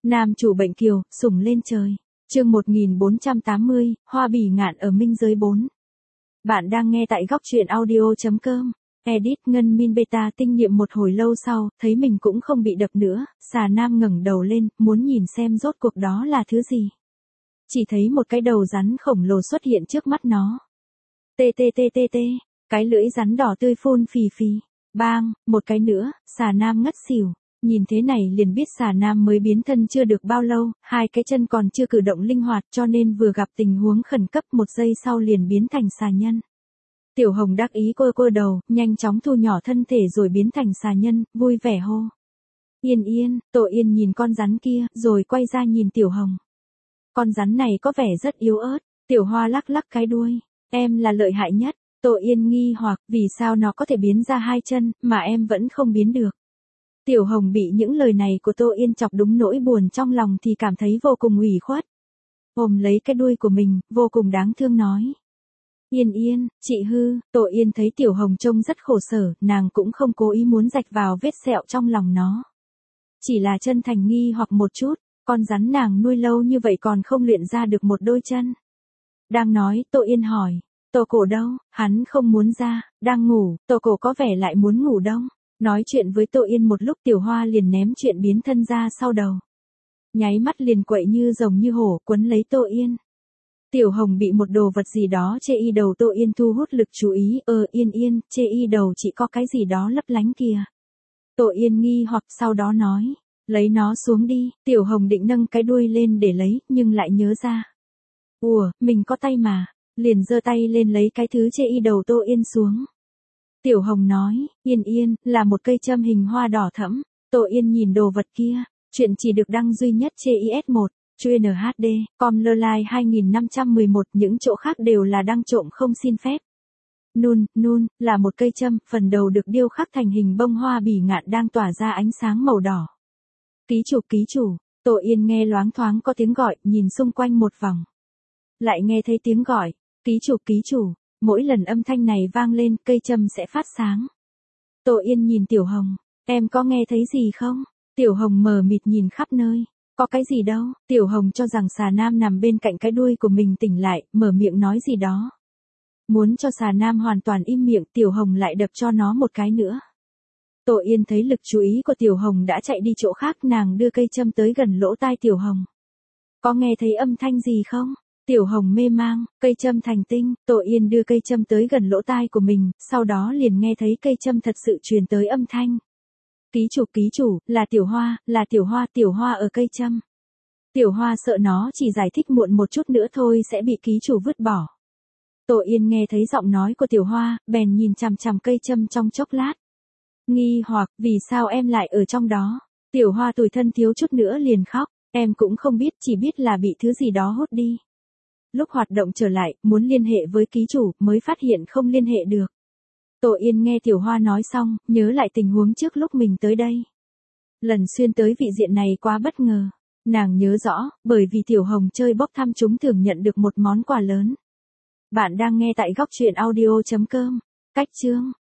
Nam chủ bệnh kiều, sủng lên trời. Chương 1480, Hoa bỉ ngạn ở minh giới 4. Bạn đang nghe tại góc truyện audio.com. Edit Ngân Min Beta tinh nghiệm một hồi lâu sau, thấy mình cũng không bị đập nữa, xà nam ngẩng đầu lên, muốn nhìn xem rốt cuộc đó là thứ gì. Chỉ thấy một cái đầu rắn khổng lồ xuất hiện trước mắt nó. Tê, cái lưỡi rắn đỏ tươi phun phì phì. Bang, một cái nữa, xà nam ngất xỉu. Nhìn thế này liền biết xà nam mới biến thân chưa được bao lâu, hai cái chân còn chưa cử động linh hoạt cho nên vừa gặp tình huống khẩn cấp một giây sau liền biến thành xà nhân. Tiểu Hồng đắc ý cô đầu, nhanh chóng thu nhỏ thân thể rồi biến thành xà nhân, vui vẻ hô. Yên, Tổ Yên nhìn con rắn kia, rồi quay ra nhìn Tiểu Hồng. Con rắn này có vẻ rất yếu ớt, Tiểu Hoa lắc cái đuôi, em là lợi hại nhất. Tổ Yên nghi hoặc vì sao nó có thể biến ra hai chân, mà em vẫn không biến được. Tiểu Hồng bị những lời này của Tô Yên chọc đúng nỗi buồn trong lòng thì cảm thấy vô cùng ủy khuất. Ôm lấy cái đuôi của mình, vô cùng đáng thương nói. Yên, chị hư, Tổ Yên thấy Tiểu Hồng trông rất khổ sở, nàng cũng không cố ý muốn rạch vào vết sẹo trong lòng nó. Chỉ là chân thành nghi hoặc một chút, con rắn nàng nuôi lâu như vậy còn không luyện ra được một đôi chân. Đang nói, Tô Yên hỏi, Tổ Cổ đâu, hắn không muốn ra, đang ngủ, Tổ Cổ có vẻ lại muốn ngủ đông. Nói chuyện với Tô Yên một lúc Tiểu Hoa liền ném chuyện biến thân ra sau đầu. Nháy mắt liền quậy như rồng như hổ quấn lấy Tô Yên. Tiểu Hồng bị một đồ vật gì đó chê y đầu Tô Yên thu hút lực chú ý. Yên, chê y đầu chị có cái gì đó lấp lánh kìa. Tô Yên nghi hoặc sau đó nói, lấy nó xuống đi. Tiểu Hồng định nâng cái đuôi lên để lấy, nhưng lại nhớ ra. Mình có tay mà. Liền giơ tay lên lấy cái thứ chê y đầu Tô Yên xuống. Tiểu Hồng nói, Yên, là một cây châm hình hoa đỏ thẫm. Tô Yên nhìn đồ vật kia, chuyện chỉ được đăng duy nhất trên IS1, chuyên HD, com lơ lai 2511, những chỗ khác đều là đăng trộm không xin phép. Nun, là một cây châm, phần đầu được điêu khắc thành hình bông hoa bỉ ngạn đang tỏa ra ánh sáng màu đỏ. Ký chủ, Tô Yên nghe loáng thoáng có tiếng gọi, nhìn xung quanh một vòng. Lại nghe thấy tiếng gọi, ký chủ. Mỗi lần âm thanh này vang lên, cây châm sẽ phát sáng. Tô Yên nhìn Tiểu Hồng, em có nghe thấy gì không? Tiểu Hồng mờ mịt nhìn khắp nơi, có cái gì đâu? Tiểu Hồng cho rằng xà nam nằm bên cạnh cái đuôi của mình tỉnh lại, mở miệng nói gì đó. Muốn cho xà nam hoàn toàn im miệng, Tiểu Hồng lại đập cho nó một cái nữa. Tô Yên thấy lực chú ý của Tiểu Hồng đã chạy đi chỗ khác, nàng đưa cây châm tới gần lỗ tai Tiểu Hồng. Có nghe thấy âm thanh gì không? Tiểu Hồng mê mang, cây châm thành tinh, Tô Yên đưa cây châm tới gần lỗ tai của mình, sau đó liền nghe thấy cây châm thật sự truyền tới âm thanh. Ký chủ, là Tiểu Hoa ở cây châm. Tiểu Hoa sợ nó chỉ giải thích muộn một chút nữa thôi sẽ bị ký chủ vứt bỏ. Tô Yên nghe thấy giọng nói của Tiểu Hoa, bèn nhìn chằm cây châm trong chốc lát. Nghi hoặc, vì sao em lại ở trong đó? Tiểu Hoa tủi thân thiếu chút nữa liền khóc, em cũng không biết, chỉ biết là bị thứ gì đó hút đi. Lúc hoạt động trở lại, muốn liên hệ với ký chủ, mới phát hiện không liên hệ được. Tô Yên nghe Tiểu Hoa nói xong, nhớ lại tình huống trước lúc mình tới đây. Lần xuyên tới vị diện này quá bất ngờ. Nàng nhớ rõ, bởi vì Tiểu Hồng chơi bốc thăm chúng thường nhận được một món quà lớn. Bạn đang nghe tại góc truyện audio.com. Cách chương.